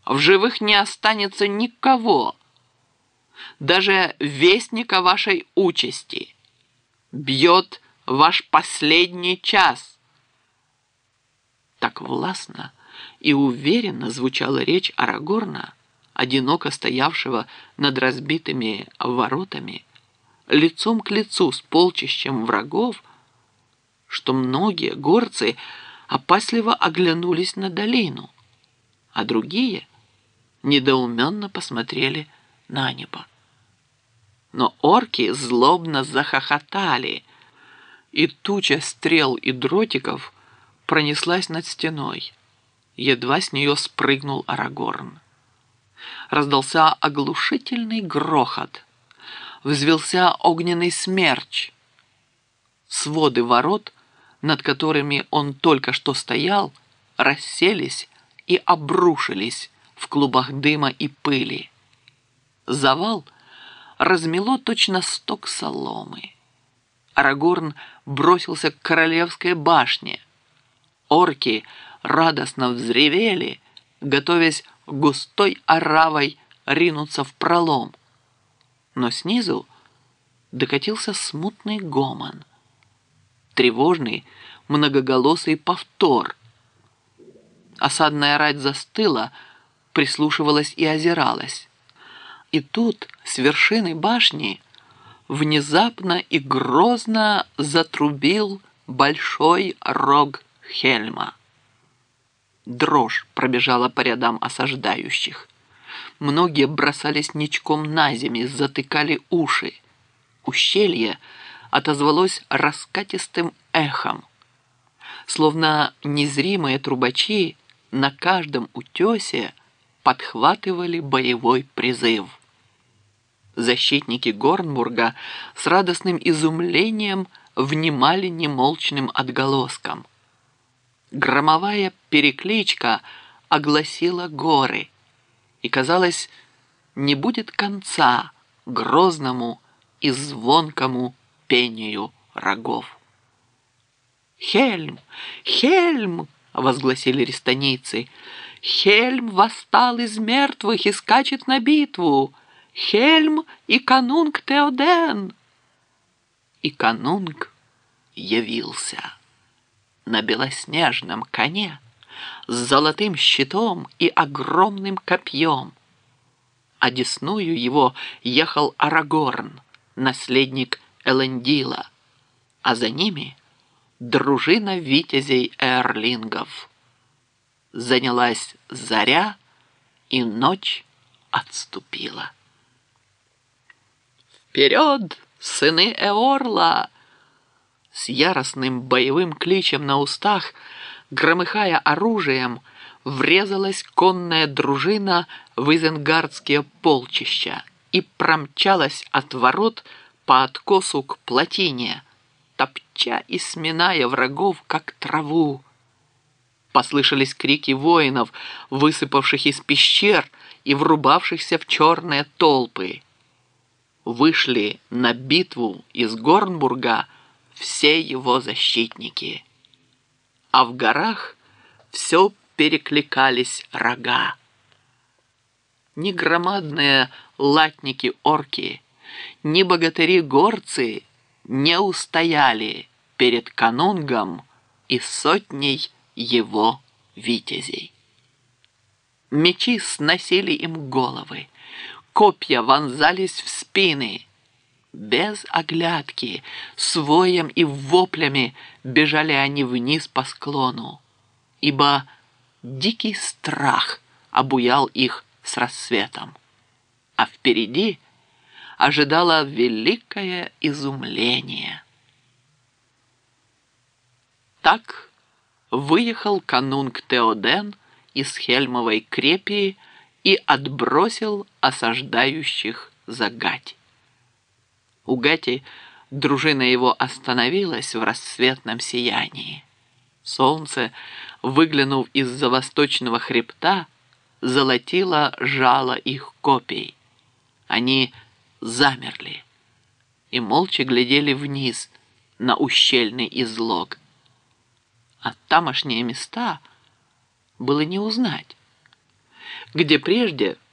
В живых не останется никого, даже вестника вашей участи. Бьет ваш последний час». Так властно и уверенно звучала речь Арагорна, одиноко стоявшего над разбитыми воротами, лицом к лицу с полчищем врагов, что многие горцы опасливо оглянулись на долину, а другие недоуменно посмотрели на небо. Но орки злобно захохотали, и туча стрел и дротиков пронеслась над стеной. Едва с нее спрыгнул Арагорн. Раздался оглушительный грохот. Взвился огненный смерч. Своды ворот, над которыми он только что стоял, расселись и обрушились в клубах дыма и пыли. Завал размело точно сток соломы. Арагорн бросился к королевской башне. Орки радостно взревели, готовясь густой оравой ринуться в пролом. Но снизу докатился смутный гомон. Тревожный, многоголосый повтор. Осадная рать застыла, прислушивалась и озиралась. И тут с вершины башни внезапно и грозно затрубил большой рог Хельма. Дрожь пробежала по рядам осаждающих. Многие бросались ничком на землю, затыкали уши. Ущелье отозвалось раскатистым эхом. Словно незримые трубачи на каждом утесе подхватывали боевой призыв. Защитники Горнбурга с радостным изумлением внимали немолчным отголоскам. Громовая перекличка огласила горы, и, казалось, не будет конца грозному и звонкому пению рогов. «Хельм! Хельм!» — возгласили рестонийцы. «Хельм восстал из мертвых и скачет на битву! Хельм и канунг Теоден!» И канунг явился на белоснежном коне с золотым щитом и огромным копьем. Одесную его ехал Арагорн, наследник Элендила, а за ними дружина витязей Эрлингов. Занялась заря, и ночь отступила. «Вперед, сыны Эорла!» С яростным боевым кличем на устах, громыхая оружием, врезалась конная дружина в изенгардские полчища и промчалась от ворот по откосу к плотине, топча и сминая врагов, как траву. Послышались крики воинов, высыпавших из пещер и врубавшихся в черные толпы. Вышли на битву из Горнбурга все его защитники. А в горах все перекликались рога. Ни громадные латники-орки, ни богатыри-горцы не устояли перед канунгом и сотней его витязей. Мечи сносили им головы, копья вонзались в спины. Без оглядки, с воем и воплями бежали они вниз по склону, ибо дикий страх обуял их с рассветом, а впереди ожидало великое изумление. Так выехал канунг Теоден из Хельмовой крепи и отбросил осаждающих за гать. У гати дружина его остановилась в рассветном сиянии. Солнце, выглянув из-за восточного хребта, золотило жало их копий. Они замерли и молча глядели вниз на ущельный излог. А тамошние места было не узнать. где прежде